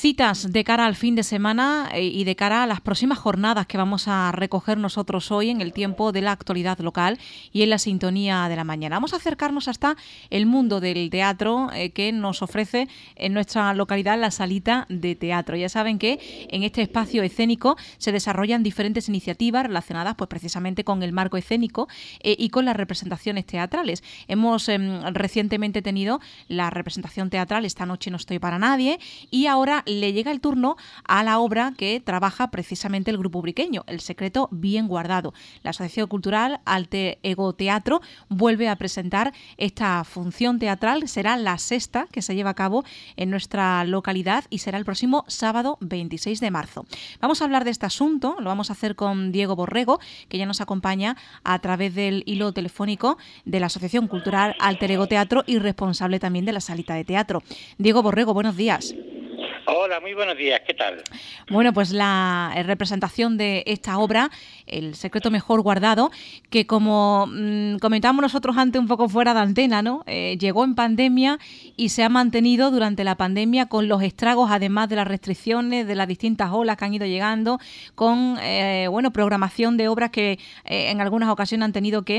citas de cara al fin de semana y de cara a las próximas jornadas que vamos a recoger nosotros hoy en el tiempo de la actualidad local y en la sintonía de la mañana. Vamos a acercarnos hasta el mundo del teatro que nos ofrece en nuestra localidad la Salita de Teatro. Ya saben que en este espacio escénico se desarrollan diferentes iniciativas relacionadas pues precisamente con el marco escénico y con las representaciones teatrales. Hemos recientemente tenido la representación teatral Esta noche no estoy para nadie y ahora le llega el turno a la obra que trabaja precisamente el grupo ubriqueño, El secreto bien guardado. La Asociación Cultural Alter Ego Teatro vuelve a presentar esta función teatral, será la sexta que se lleva a cabo en nuestra localidad y será el próximo sábado 26 de marzo. Vamos a hablar de este asunto, lo vamos a hacer con Diego Borrego, que ya nos acompaña a través del hilo telefónico de la Asociación Cultural Alter Ego Teatro y responsable también de la Salita de Teatro. Diego Borrego, buenos días. Hola, muy buenos días, ¿qué tal? Bueno, pues la representación de esta obra, El secreto mejor guardado, que como comentábamos nosotros antes un poco fuera de antena, ¿no? Llegó en pandemia y se ha mantenido durante la pandemia con los estragos, además de las restricciones, de las distintas olas que han ido llegando, con programación de obras que en algunas ocasiones han tenido que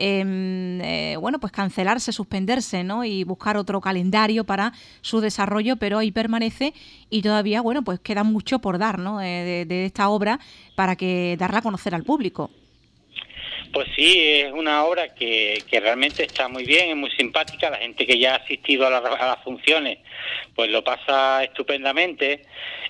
pues cancelarse, suspenderse, ¿no? Y buscar otro calendario para su desarrollo, pero ahí permanece. Y todavía, pues queda mucho por dar, ¿no? De esta obra para que darla a conocer al público. Pues sí, es una obra que realmente está muy bien, es muy simpática. La gente que ya ha asistido a las funciones, pues lo pasa estupendamente.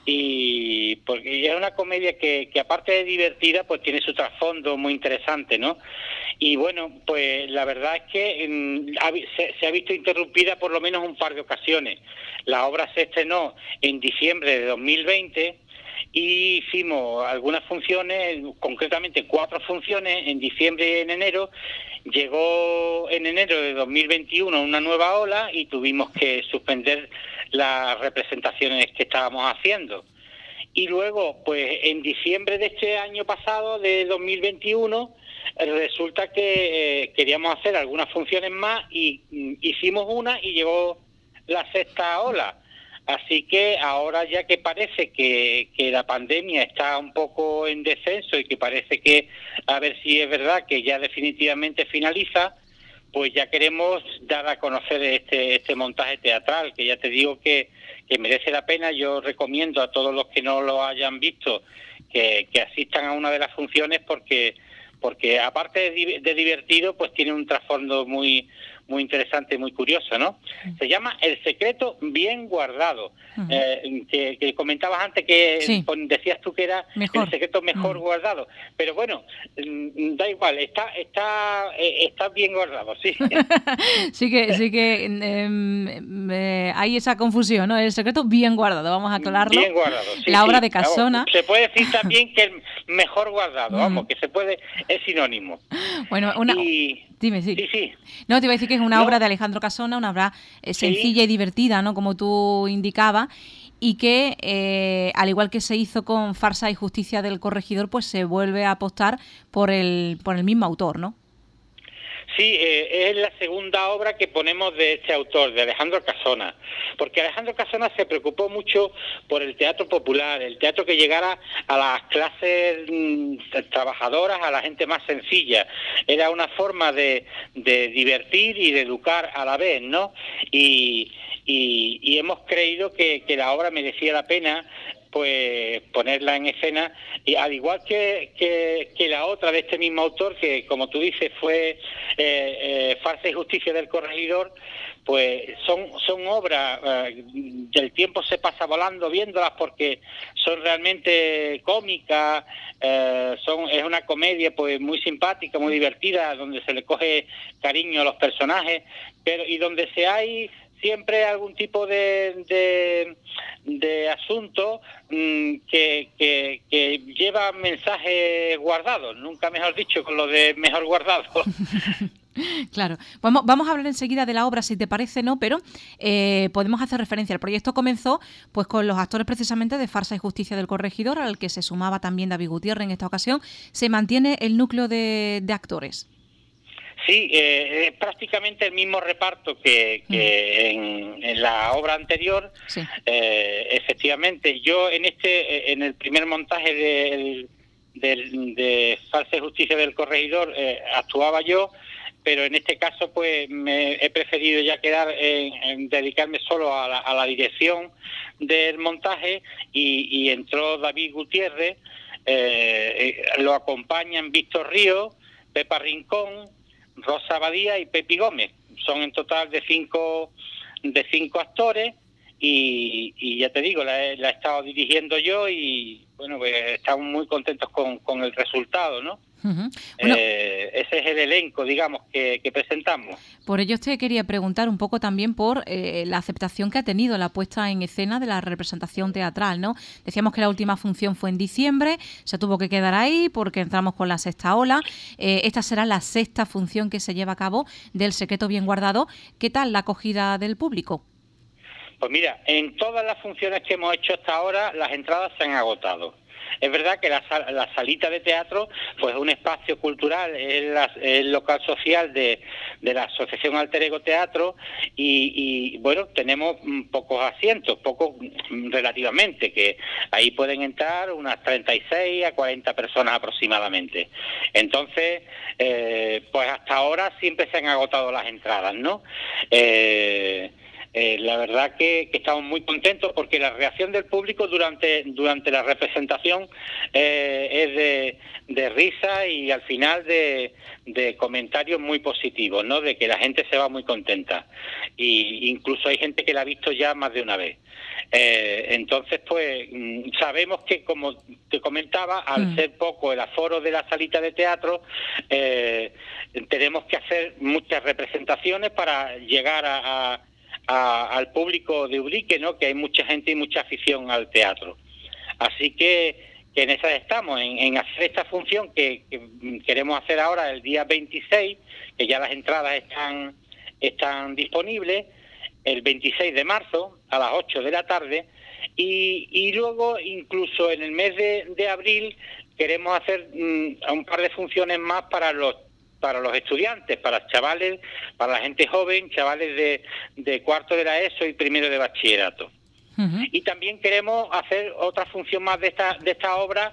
Y porque es una comedia que aparte de divertida, pues tiene su trasfondo muy interesante, ¿no? Y bueno, pues la verdad es que se ha visto interrumpida por lo menos un par de ocasiones. La obra se estrenó en diciembre de 2020 y hicimos algunas funciones, concretamente 4 funciones en diciembre y en enero. Llegó en enero de 2021 una nueva ola y tuvimos que suspender las representaciones que estábamos haciendo. Y luego, pues en diciembre de este año pasado, de 2021, resulta que queríamos hacer algunas funciones más y hicimos una y llegó la sexta ola. Así que ahora ya que parece que la pandemia está un poco en descenso y que parece que, a ver si es verdad que ya definitivamente finaliza, pues ya queremos dar a conocer este montaje teatral, que ya te digo que merece la pena. Yo recomiendo a todos los que no lo hayan visto que asistan a una de las funciones porque aparte de divertido, pues tiene un trasfondo muy interesante, muy curioso, ¿no? Se llama El secreto bien guardado, que comentabas antes que sí. Decías tú que era mejor. El secreto mejor guardado, pero bueno, da igual, está bien guardado, sí. sí que hay esa confusión, ¿no? El secreto bien guardado, vamos a aclararlo. Bien guardado, sí. La obra de Casona. Vamos, se puede decir también que el mejor guardado, vamos, que se puede, es sinónimo. Bueno, Dime, sí. Sí. No, te iba a decir que es una obra de Alejandro Casona, una obra sencilla y divertida, ¿no? Como tú indicabas, y que, al igual que se hizo con Farsa y Justicia del Corregidor, pues se vuelve a apostar por el mismo autor, ¿no? Sí, es la segunda obra que ponemos de este autor, de Alejandro Casona, porque Alejandro Casona se preocupó mucho por el teatro popular, el teatro que llegara a las clases trabajadoras, a la gente más sencilla. Era una forma de divertir y de educar a la vez, ¿no? Y hemos creído que la obra merecía la pena pues ponerla en escena, y al igual que la otra de este mismo autor, que como tú dices fue Farsa y Justicia del Corregidor, pues son obras, el tiempo se pasa volando viéndolas porque son realmente cómicas, es una comedia pues muy simpática, muy divertida, donde se le coge cariño a los personajes, y donde hay siempre algún tipo de asunto que lleva mensajes guardados, nunca mejor dicho, con lo de mejor guardado. Claro, vamos a hablar enseguida de la obra, si te parece, ¿no? Pero podemos hacer referencia. El proyecto comenzó pues con los actores precisamente de Farsa y Justicia del Corregidor, al que se sumaba también David Gutiérrez en esta ocasión. ¿Se mantiene el núcleo de actores? Sí, es prácticamente el mismo reparto que en la obra anterior. Sí. Efectivamente, yo en el primer montaje de Falsa y Justicia del Corregidor actuaba yo, pero en este caso pues me he preferido ya quedar en dedicarme solo a la dirección del montaje, y entró David Gutiérrez, lo acompañan Víctor Ríos, Pepa Rincón, Rosa Badía y Pepi Gómez. Son en total de cinco actores, y ya te digo, la he estado dirigiendo yo, y bueno, pues estamos muy contentos con el resultado, ¿no? Uh-huh. Bueno, ese es el elenco, digamos, que presentamos. Por ello te quería preguntar un poco también por la aceptación que ha tenido la puesta en escena de la representación teatral, ¿no? Decíamos que la última función fue en diciembre, se tuvo que quedar ahí porque entramos con la sexta ola. Esta será la sexta función que se lleva a cabo del Secreto Bien Guardado. ¿Qué tal la acogida del público? Pues mira, en todas las funciones que hemos hecho hasta ahora, las entradas se han agotado. Es verdad que la salita de teatro pues es un espacio cultural, es el local social de la Asociación Alter Ego Teatro, y bueno, tenemos pocos asientos, pocos relativamente, que ahí pueden entrar unas 36 a 40 personas aproximadamente. Entonces, pues hasta ahora siempre se han agotado las entradas, ¿no? La verdad que estamos muy contentos, porque la reacción del público durante la representación es de risa, y al final de comentarios muy positivos, ¿no? De que la gente se va muy contenta, y incluso hay gente que la ha visto ya más de una vez. Entonces, pues sabemos que, como te comentaba, al ser poco el aforo de la salita de teatro, tenemos que hacer muchas representaciones para llegar al público de Ubrique, ¿no? Que hay mucha gente y mucha afición al teatro. Así que en esa estamos, en hacer esta función que queremos hacer ahora el día 26, que ya las entradas están disponibles, el 26 de marzo a las 8 de la tarde, y luego incluso en el mes de abril queremos hacer un par de funciones más para los estudiantes, para chavales, para la gente joven, chavales de cuarto de la ESO y primero de bachillerato. Uh-huh. Y también queremos hacer otra función más de esta obra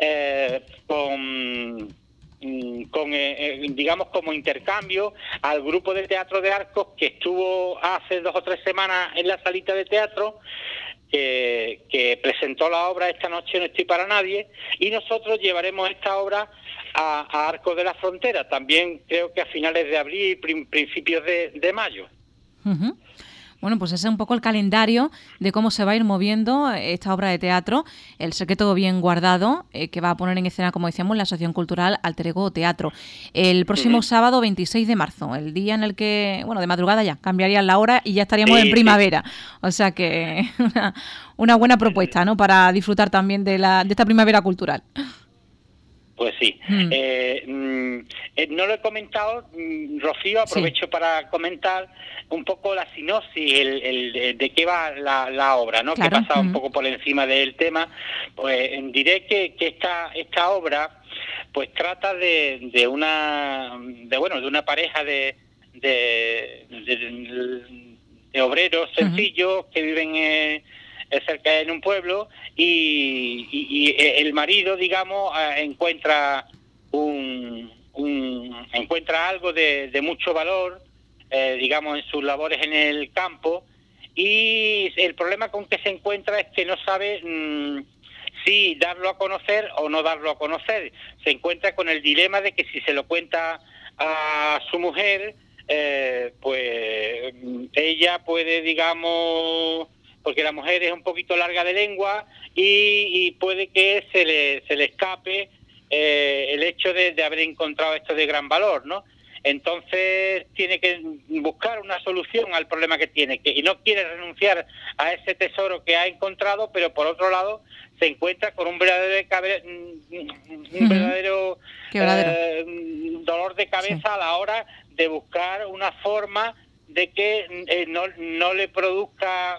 digamos, como intercambio al grupo de teatro de Arcos, que estuvo hace 2 o 3 semanas en la salita de teatro, que presentó la obra Esta noche no estoy para nadie, y nosotros llevaremos esta obra a Arcos de la Frontera, también creo que a finales de abril, principios de mayo. Uh-huh. Bueno, pues ese es un poco el calendario de cómo se va a ir moviendo esta obra de teatro, El Secreto Bien Guardado, que va a poner en escena, como decíamos, la Asociación Cultural Alter Ego Teatro. El próximo sábado 26 de marzo, el día en el que, bueno, de madrugada ya, cambiarían la hora y ya estaríamos en primavera. O sea que una buena propuesta, ¿no?, para disfrutar también de esta primavera cultural. Pues sí. No lo he comentado, Rocío, aprovecho para comentar un poco la sinopsis, de qué va la obra, ¿no? Claro. Que pasa un poco por encima del tema. Pues diré que esta obra pues trata de una pareja de obreros sencillos que viven cerca en un pueblo, y el marido, digamos, encuentra encuentra algo de mucho valor, digamos, en sus labores en el campo, y el problema con que se encuentra es que no sabe si darlo a conocer o no darlo a conocer. Se encuentra con el dilema de que si se lo cuenta a su mujer, pues ella puede, digamos, porque la mujer es un poquito larga de lengua, y puede que se le escape el hecho de haber encontrado esto de gran valor, ¿no? Entonces tiene que buscar una solución al problema que tiene, y no quiere renunciar a ese tesoro que ha encontrado, pero por otro lado se encuentra con un verdadero dolor de cabeza a la hora de buscar una forma de que no le produzca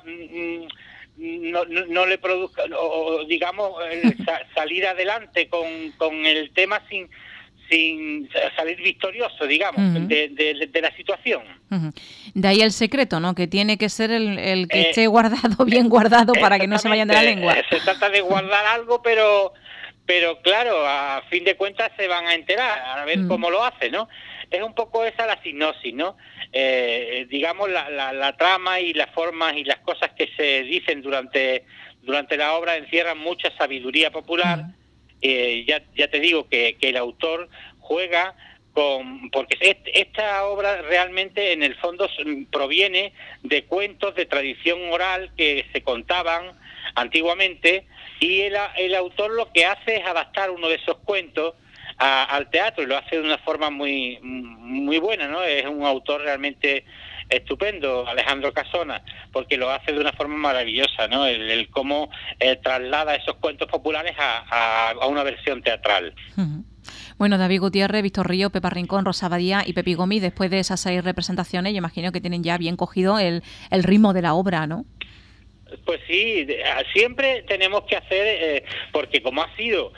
o digamos salir adelante con el tema sin sin salir victorioso, digamos, de la situación. De ahí el secreto, ¿no? Que tiene que ser el que esté guardado, bien guardado, para que no se vayan de la lengua. Se trata de guardar algo, pero claro, a fin de cuentas se van a enterar, a ver cómo lo hace, ¿no? Es un poco esa la sinopsis, ¿no? Digamos, la trama y las formas y las cosas que se dicen durante la obra encierran mucha sabiduría popular. Ya te digo que el autor juega porque esta obra realmente en el fondo proviene de cuentos de tradición oral que se contaban antiguamente, y el autor lo que hace es adaptar uno de esos cuentos al teatro, y lo hace de una forma muy muy buena, ¿no? Es un autor realmente estupendo, Alejandro Casona, porque lo hace de una forma maravillosa, ¿no? El cómo traslada esos cuentos populares a una versión teatral. Bueno, David Gutiérrez, Víctor Río, Pepa Rincón, Rosa Badía y Pepi Gómez, después de esas 6 representaciones, yo imagino que tienen ya bien cogido el ritmo de la obra, ¿no? Pues sí, siempre tenemos que hacer, porque como ha sido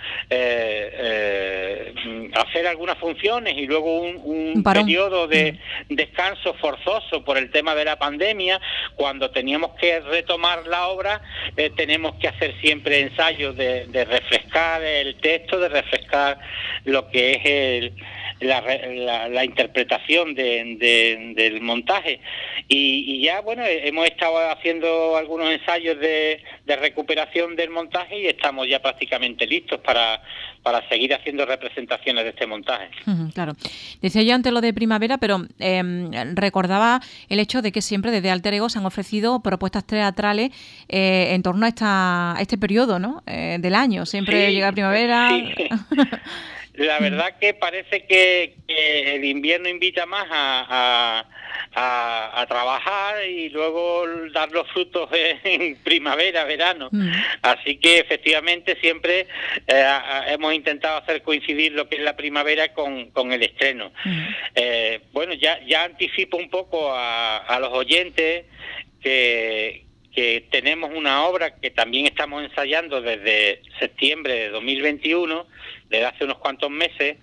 hacer algunas funciones y luego un periodo de descanso forzoso por el tema de la pandemia, cuando teníamos que retomar la obra, tenemos que hacer siempre ensayos de refrescar el texto, de refrescar lo que es la interpretación del montaje, y ya bueno, hemos estado haciendo algunos ensayos de recuperación del montaje y estamos ya prácticamente listos para seguir haciendo representaciones de este montaje. Claro. Decía yo antes lo de primavera, pero recordaba el hecho de que siempre desde Alter Ego se han ofrecido propuestas teatrales en torno a este periodo, ¿no? Del año. Siempre llega primavera. Sí. La verdad que parece que el invierno invita más a trabajar y luego dar los frutos en primavera, verano. Así que efectivamente siempre hemos intentado hacer coincidir lo que es la primavera con el estreno. Bueno, ya anticipo un poco a los oyentes que tenemos una obra que también estamos ensayando desde septiembre de 2021, desde hace unos cuantos meses,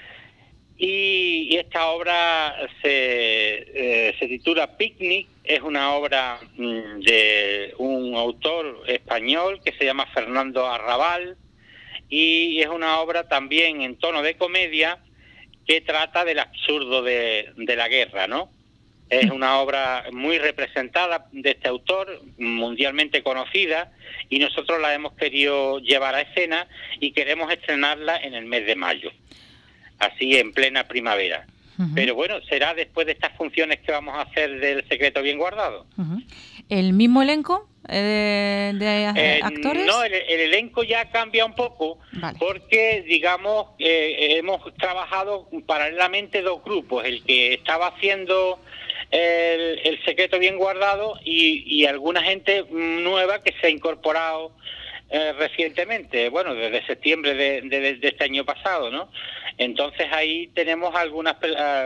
y esta obra se titula Picnic. Es una obra de un autor español que se llama Fernando Arrabal, y es una obra también en tono de comedia que trata del absurdo de la guerra, ¿no? Es una obra muy representada de este autor, mundialmente conocida, y nosotros la hemos querido llevar a escena y queremos estrenarla en el mes de mayo, así en plena primavera. Pero bueno, será después de estas funciones que vamos a hacer del Secreto Bien Guardado. ¿El mismo elenco de actores? No, el elenco ya cambia un poco, vale, porque digamos hemos trabajado paralelamente 2 grupos, el que estaba haciendo el Secreto Bien Guardado y alguna gente nueva que se ha incorporado recientemente, bueno, desde septiembre de este año pasado, ¿no? Entonces ahí tenemos algunos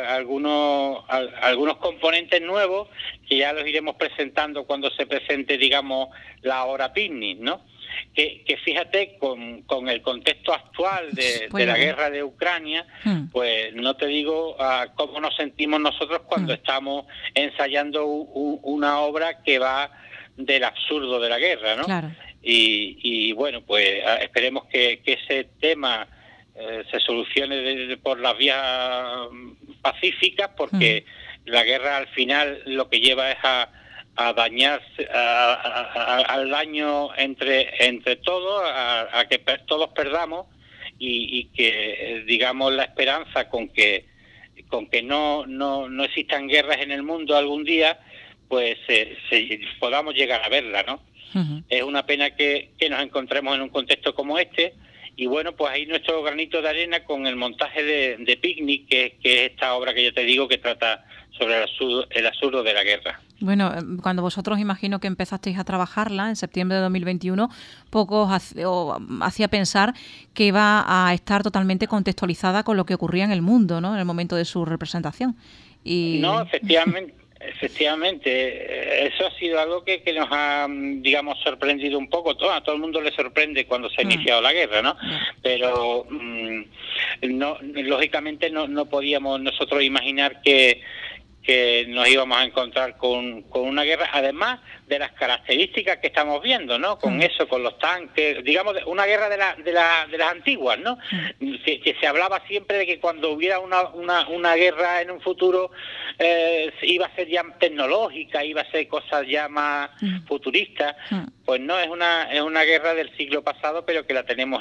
componentes nuevos que ya los iremos presentando cuando se presente, digamos, la obra Picnic, ¿no? Que fíjate, con el contexto actual de la guerra de Ucrania, pues no te digo cómo nos sentimos nosotros cuando estamos ensayando una obra que va del absurdo de la guerra, ¿no? Claro. Y bueno, pues esperemos que ese tema se solucione por las vías pacíficas, porque la guerra al final lo que lleva es a dañarse, al daño entre todos, a que todos perdamos, y que digamos la esperanza con que no existan guerras en el mundo algún día, pues podamos llegar a verla, ¿no? Es una pena que nos encontremos en un contexto como este, y bueno, pues ahí nuestro granito de arena con el montaje de Picnic, que es esta obra que yo te digo que trata sobre el absurdo de la guerra. Bueno, cuando vosotros imagino que empezasteis a trabajarla en septiembre de 2021, poco hacía pensar que iba a estar totalmente contextualizada con lo que ocurría en el mundo, ¿no? En el momento de su representación. No, efectivamente, eso ha sido algo que nos ha, digamos, sorprendido un poco. A todo el mundo le sorprende cuando se ha iniciado la guerra, ¿no? Pero lógicamente no podíamos nosotros imaginar que nos íbamos a encontrar con una guerra, además de las características que estamos viendo, ¿no? Con eso, con los tanques, digamos, una guerra de las antiguas, ¿no? Que se hablaba siempre de que cuando hubiera una guerra en un futuro iba a ser ya tecnológica, iba a ser cosas ya más futuristas. Pues no, es una guerra del siglo pasado, pero que la tenemos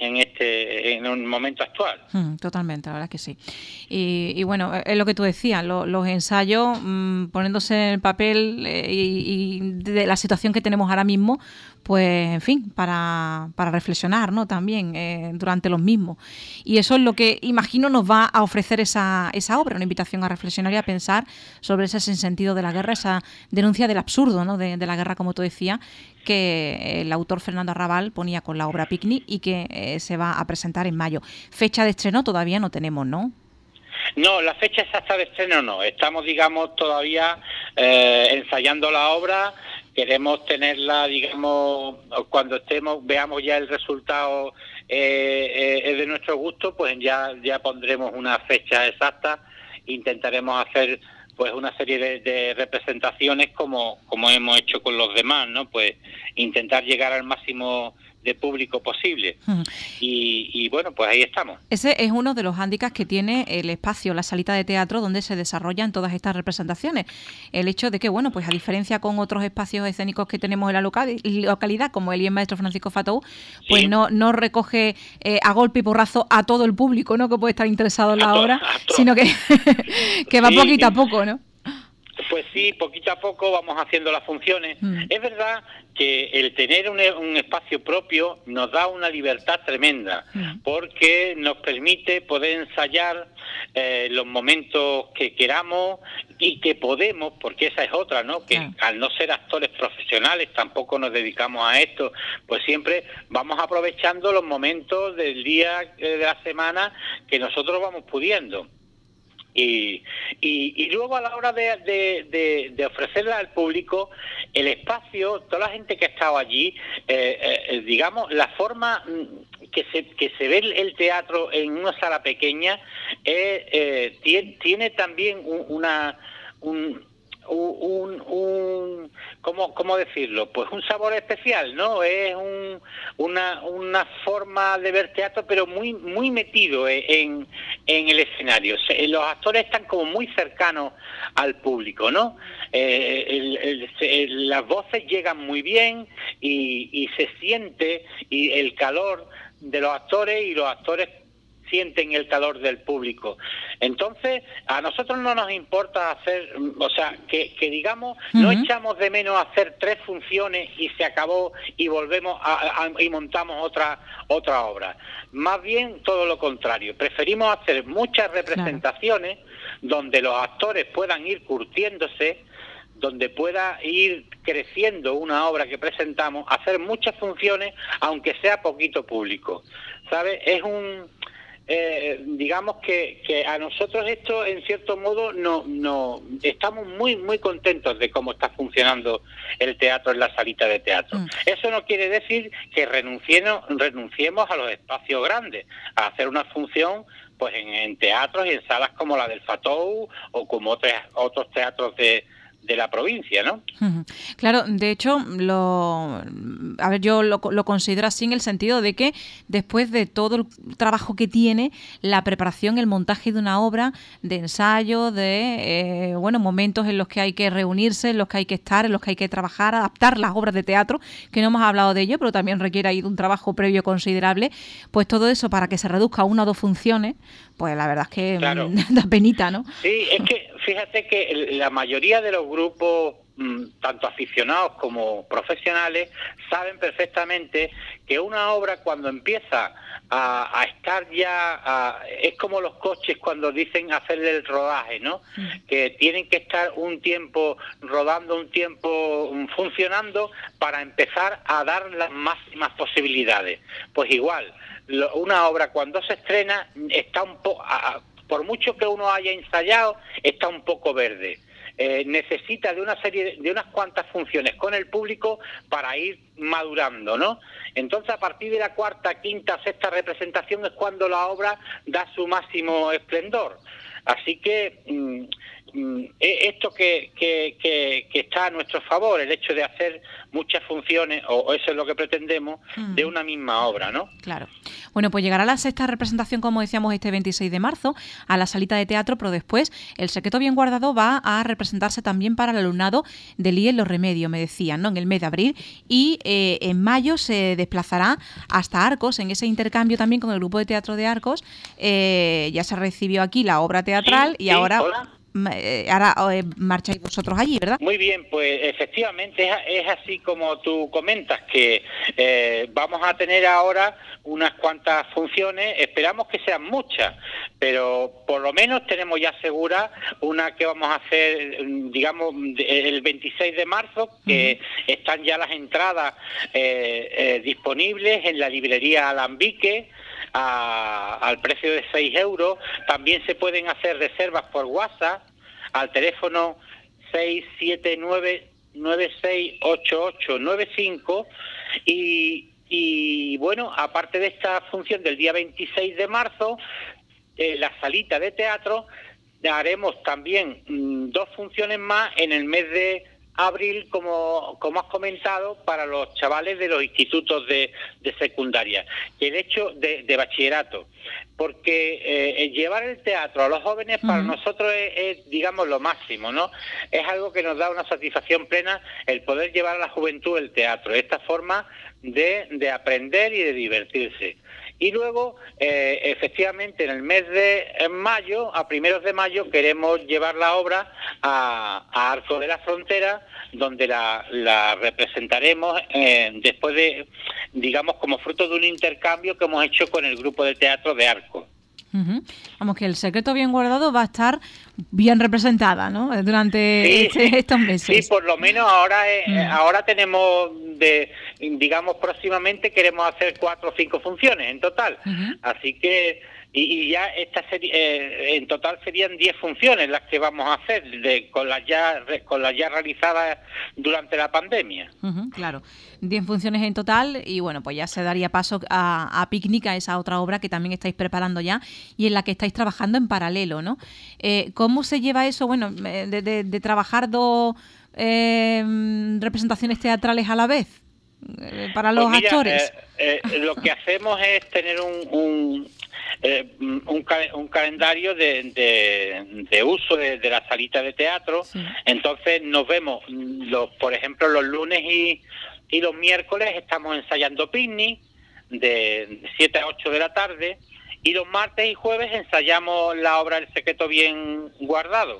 en un momento actual. Totalmente, la verdad es que sí. Y bueno, es lo que tú decías, los ensayos poniéndose en el papel y de la situación que tenemos ahora mismo, pues en fin, para reflexionar, ¿no? También durante los mismos. Y eso es lo que imagino nos va a ofrecer esa obra, una invitación a reflexionar y a pensar sobre ese sinsentido de la guerra, esa denuncia del absurdo, ¿no? de la guerra, como tú decías, que el autor Fernando Arrabal ponía con la obra Picnic y que se va a presentar en mayo. Fecha de estreno todavía no tenemos, ¿no? No, la fecha exacta de estreno no. Estamos, digamos, todavía ensayando la obra. Queremos tenerla, digamos, cuando veamos ya el resultado es de nuestro gusto, pues ya pondremos una fecha exacta. Intentaremos hacer pues una serie de representaciones como hemos hecho con los demás, ¿no? Pues intentar llegar al máximo de público posible. Y bueno, pues ahí estamos. Ese es uno de los hándicaps que tiene el espacio, la salita de teatro donde se desarrollan todas estas representaciones. El hecho de que, bueno, pues a diferencia con otros espacios escénicos que tenemos en la localidad, como el Maestro Francisco Fatou, pues sí, no recoge a golpe y porrazo a todo el público, ¿no?, que puede estar interesado en la obra, sino que va poquito a poco, ¿no? Pues sí, poquito a poco vamos haciendo las funciones. Es verdad que el tener un espacio propio nos da una libertad tremenda, porque nos permite poder ensayar los momentos que queramos y que podemos, porque esa es otra, ¿no? Que al no ser actores profesionales, tampoco nos dedicamos a esto, pues siempre vamos aprovechando los momentos del día, de la semana, que nosotros vamos pudiendo. Y luego a la hora de ofrecerla al público, el espacio, toda la gente que ha estado allí, digamos, la forma que se ve el teatro en una sala pequeña tiene también ¿cómo decirlo? Pues un sabor especial, ¿no? Es una forma de ver teatro, pero muy muy metido en el escenario. Los actores están como muy cercanos al público, ¿no? Las voces llegan muy bien y se siente el calor de los actores, y los actores sienten el calor del público. Entonces, a nosotros no nos importa hacer, o sea, que digamos, no echamos de menos hacer 3 funciones y se acabó y volvemos y montamos otra obra. Más bien todo lo contrario. Preferimos hacer muchas representaciones donde los actores puedan ir curtiéndose, donde pueda ir creciendo una obra que presentamos, hacer muchas funciones, aunque sea poquito público, ¿sabes? Es digamos que a nosotros esto, en cierto modo, no estamos muy muy contentos de cómo está funcionando el teatro en la salita de teatro. Eso no quiere decir que renunciemos a los espacios grandes, a hacer una función pues en teatros y en salas como la del Fatou o como otros teatros de la provincia, ¿no? Claro, de hecho, yo lo considero así en el sentido de que después de todo el trabajo que tiene la preparación, el montaje de una obra, de ensayo, de momentos en los que hay que reunirse, en los que hay que estar, en los que hay que trabajar, adaptar las obras de teatro, que no hemos hablado de ello, pero también requiere ahí de un trabajo previo considerable, pues todo eso para que se reduzca a 1 o 2 funciones, pues la verdad es que da penita, ¿no? Sí, es que fíjate que la mayoría de los grupos, tanto aficionados como profesionales, saben perfectamente que una obra cuando empieza a estar ya, es como los coches cuando dicen hacerle el rodaje, ¿no? Que tienen que estar un tiempo rodando, un tiempo funcionando para empezar a dar las máximas posibilidades. Pues igual, una obra cuando se estrena está un poco, por mucho que uno haya ensayado, está un poco verde. necesita de unas cuantas funciones con el público para ir madurando, ¿no? Entonces, a partir de la cuarta, quinta, sexta representación es cuando la obra da su máximo esplendor. Así que esto que está a nuestro favor, el hecho de hacer muchas funciones, o eso es lo que pretendemos, de una misma obra, ¿no? Claro. Bueno, pues llegará la sexta representación, como decíamos, este 26 de marzo, a la Salita de Teatro, pero después El secreto bien guardado va a representarse también para el alumnado del IES Los Remedios, me decían, ¿no?, en el mes de abril, y en mayo se desplazará hasta Arcos, en ese intercambio también con el grupo de teatro de Arcos. Ya se recibió aquí la obra teatral y ahora... Hola. Ahora marcháis vosotros allí, ¿verdad? Muy bien, pues efectivamente es así como tú comentas, que vamos a tener ahora unas cuantas funciones, esperamos que sean muchas, pero por lo menos tenemos ya segura una que vamos a hacer, digamos, el 26 de marzo, que están ya las entradas disponibles en la librería Alambique, al precio de 6 euros. También se pueden hacer reservas por WhatsApp al teléfono 679-968895 y bueno, aparte de esta función del día 26 de marzo, la Salita de Teatro, haremos también 2 funciones más en el mes de abril, como has comentado, para los chavales de los institutos de secundaria, el hecho de bachillerato, porque llevar el teatro a los jóvenes para nosotros es, digamos, lo máximo, ¿no? Es algo que nos da una satisfacción plena el poder llevar a la juventud el teatro, esta forma de aprender y de divertirse. Y luego, efectivamente, en el mes de mayo, a primeros de mayo, queremos llevar la obra a Arcos de la Frontera, donde la representaremos después de, digamos, como fruto de un intercambio que hemos hecho con el grupo de teatro de Arcos. Vamos, que El secreto bien guardado va a estar bien representada, ¿no?, durante estos meses. Sí, por lo menos ahora tenemos, digamos, próximamente queremos hacer 4 o 5 funciones en total. Así que, y ya esta serie, en total serían 10 funciones las que vamos a hacer, con las ya realizadas durante la pandemia. Claro, 10 funciones en total, y bueno, pues ya se daría paso a Picnic, a esa otra obra que también estáis preparando ya y en la que estáis trabajando en paralelo, ¿no? ¿Cómo se lleva eso, bueno, de trabajar 2 representaciones teatrales a la vez para los actores? Lo que hacemos es tener un calendario de uso de la Salita de Teatro. Entonces nos vemos, por ejemplo, los lunes y los miércoles estamos ensayando Picnic de 7 a 8 de la tarde, y los martes y jueves ensayamos la obra El secreto bien guardado.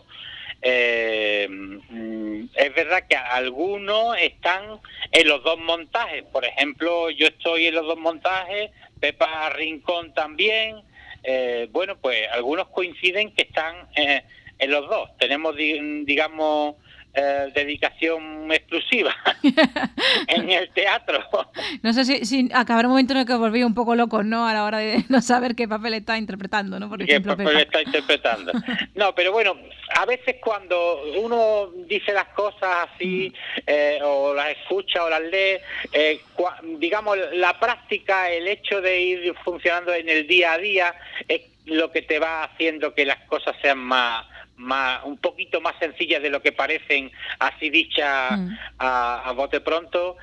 Es verdad que algunos están en los 2 montajes, por ejemplo, yo estoy en los 2 montajes, Pepa Rincón también. Bueno, pues algunos coinciden que están en los 2. Tenemos, digamos, dedicación exclusiva en el teatro. No sé si acabará un momento en el que volví un poco locos, ¿no?, a la hora de no saber qué papel está interpretando, ¿no? Por ejemplo, ¿Qué papel está interpretando? No, pero bueno, a veces cuando uno dice las cosas así, o las escucha o las lee, digamos, la práctica, el hecho de ir funcionando en el día a día, es lo que te va haciendo que las cosas sean un poquito más sencillas de lo que parecen, así dichas a bote pronto.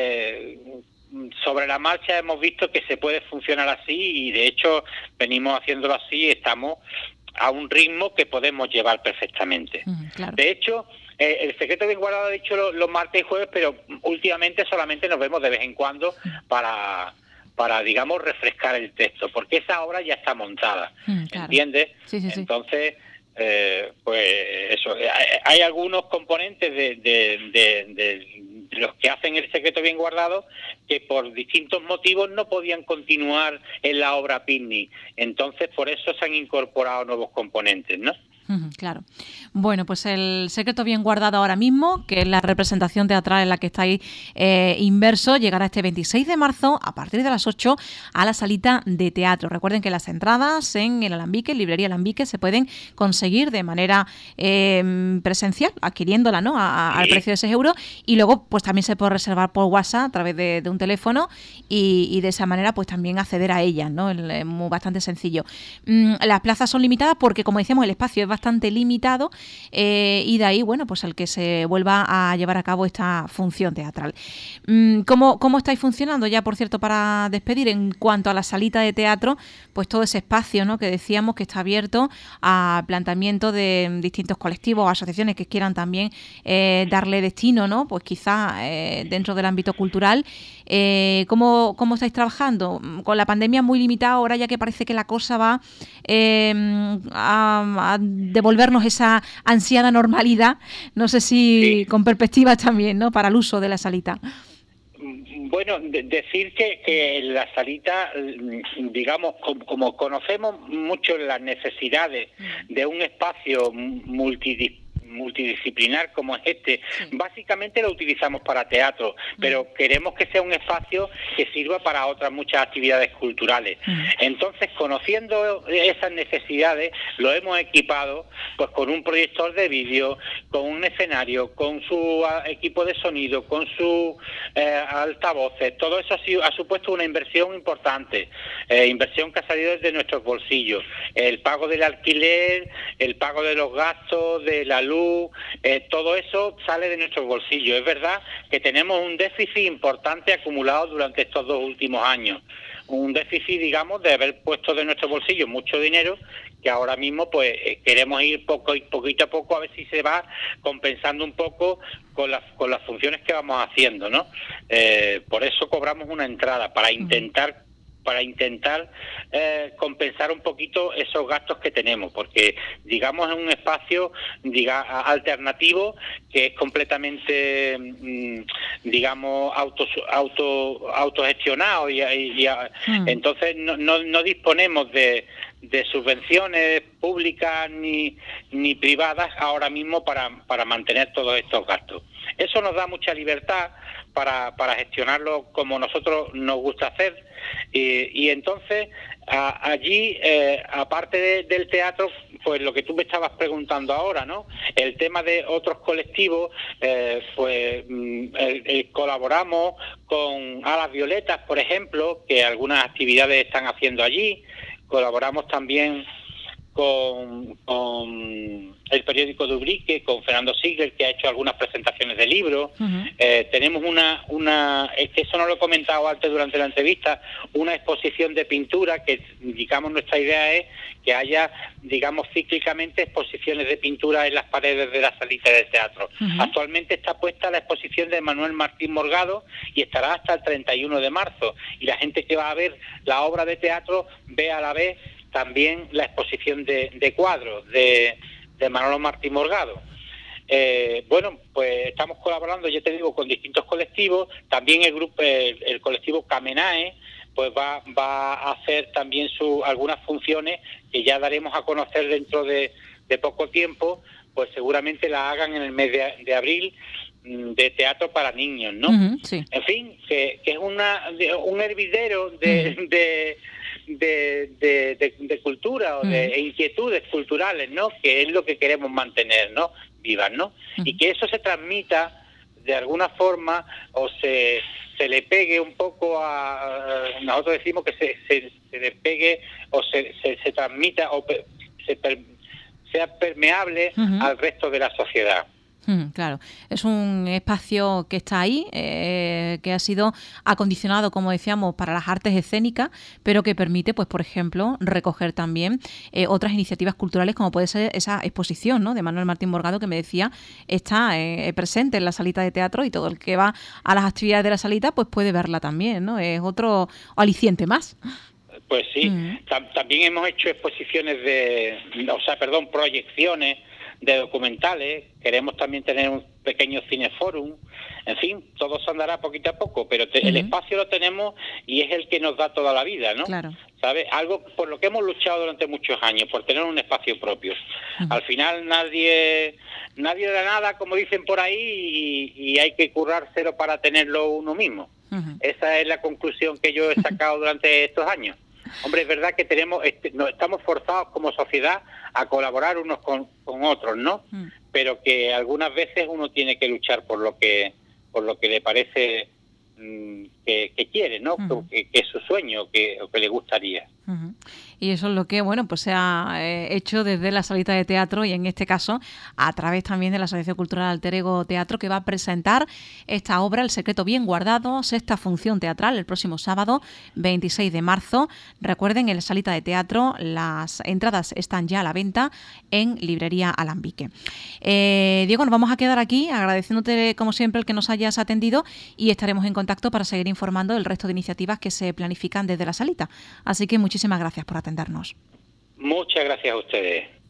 Sobre la marcha hemos visto que se puede funcionar así, y de hecho venimos haciéndolo así y estamos a un ritmo que podemos llevar perfectamente. Claro. De hecho, El secreto bien guardado, he dicho los martes y jueves, pero últimamente solamente nos vemos de vez en cuando para digamos, refrescar el texto, porque esa obra ya está montada, claro. ¿Entiendes? Sí. Entonces, pues eso, hay algunos componentes de los que hacen El secreto bien guardado que por distintos motivos no podían continuar en la obra Picnic, entonces por eso se han incorporado nuevos componentes, ¿no? Claro. Bueno, pues el secreto bien guardado ahora mismo, que es la representación teatral en la que estáis inverso, llegará este 26 de marzo a partir de las 8 a la salita de teatro. Recuerden que las entradas en el Alambique, librería Alambique, se pueden conseguir de manera presencial, adquiriéndola, ¿no? Al precio de 6 euros, y luego pues también se puede reservar por WhatsApp a través de un teléfono y de esa manera pues también acceder a ellas, ¿no? Es bastante sencillo. Las plazas son limitadas porque, como decíamos, el espacio es bastante limitado y de ahí, bueno, pues el que se vuelva a llevar a cabo esta función teatral. ¿Cómo estáis funcionando ya, por cierto, para despedir? En cuanto a la salita de teatro, pues todo ese espacio, ¿no?, que decíamos que está abierto a planteamiento de distintos colectivos o asociaciones que quieran también darle destino, ¿no?, pues quizá dentro del ámbito cultural. ¿Cómo estáis trabajando? Con la pandemia muy limitada ahora, ya que parece que la cosa va a devolvernos esa ansiada normalidad, no sé si con perspectivas también, ¿no?, para el uso de la salita. Bueno, decir que la salita, digamos, como conocemos mucho las necesidades de un espacio multidisciplinar como es este, básicamente lo utilizamos para teatro, pero queremos que sea un espacio que sirva para otras muchas actividades culturales. Entonces, conociendo esas necesidades, lo hemos equipado pues con un proyector de vídeo, con un escenario, con su equipo de sonido, con sus altavoces. Todo eso ha supuesto una inversión importante, inversión que ha salido desde nuestros bolsillos. El pago del alquiler, el pago de los gastos, de la luz, todo eso sale de nuestros bolsillos. Es verdad que tenemos un déficit importante acumulado durante estos 2 últimos años. Un déficit, digamos, de haber puesto de nuestro bolsillo mucho dinero, que ahora mismo pues queremos ir poquito a poco a ver si se va compensando un poco con las funciones que vamos haciendo, ¿no? Por eso cobramos una entrada, para intentar compensar un poquito esos gastos que tenemos, porque digamos es un espacio alternativo que es completamente digamos autogestionado y entonces no disponemos de subvenciones públicas ni privadas ahora mismo para mantener todos estos gastos. Eso nos da mucha libertad para gestionarlo como nosotros nos gusta hacer, y entonces allí, aparte del teatro, pues lo que tú me estabas preguntando ahora, ¿no?, el tema de otros colectivos, colaboramos con Alas Violetas, por ejemplo, que algunas actividades están haciendo allí. Colaboramos también con el periódico de Ubrique, con Fernando Sigler, que ha hecho algunas presentaciones de libros. Tenemos es que eso no lo he comentado antes durante la entrevista, una exposición de pintura que, digamos, nuestra idea es que haya, digamos, cíclicamente exposiciones de pintura en las paredes de la salita de teatro. Actualmente está puesta la exposición de Manuel Martín Morgado y estará hasta el 31 de marzo. Y la gente que va a ver la obra de teatro ve a la vez también la exposición de cuadros de Manolo Martín Morgado. Bueno, pues estamos colaborando, ya te digo, con distintos colectivos. También el colectivo Camenae pues va a hacer también algunas funciones que ya daremos a conocer dentro de poco tiempo, pues seguramente la hagan en el mes de abril, de teatro para niños, ¿no? Sí. En fin, que es un hervidero de cultura o de inquietudes culturales, ¿no?, que es lo que queremos mantener, ¿no?, vivas, ¿no? Y que eso se transmita de alguna forma o se le pegue un poco nosotros decimos que se le pegue o se transmita o sea permeable al resto de la sociedad. Claro, es un espacio que está ahí, que ha sido acondicionado, como decíamos, para las artes escénicas, pero que permite, pues, por ejemplo, recoger también otras iniciativas culturales, como puede ser esa exposición, ¿no?, de Manuel Martín Morgado, que me decía está presente en la salita de teatro, y todo el que va a las actividades de la salita pues puede verla también, ¿no? Es otro aliciente más. Pues sí, también hemos hecho proyecciones de documentales. Queremos también tener un pequeño cineforum. En fin, todo se andará poquito a poco, pero el espacio lo tenemos y es el que nos da toda la vida, ¿no? Claro. ¿sabes? Algo por lo que hemos luchado durante muchos años, por tener un espacio propio. Al final nadie da nada, como dicen por ahí, y hay que currárselo para tenerlo uno mismo. Esa es la conclusión que yo he sacado durante estos años. Hombre, es verdad que nos estamos forzados como sociedad a colaborar unos con otros, ¿no? Pero que algunas veces uno tiene que luchar por lo que le parece que quiere, ¿no? Que es su sueño, o que le gustaría. Y eso es lo que, bueno, pues se ha hecho desde la Salita de Teatro y en este caso a través también de la Asociación Cultural Alter Ego Teatro, que va a presentar esta obra, El secreto bien guardado, sexta función teatral, el próximo sábado 26 de marzo. Recuerden, en la Salita de Teatro las entradas están ya a la venta en Librería Alambique. Diego, nos vamos a quedar aquí agradeciéndote como siempre el que nos hayas atendido y estaremos en contacto para seguir informando del resto de iniciativas que se planifican desde la Salita. Así que muchísimas gracias por atendernos. Muchas gracias a ustedes.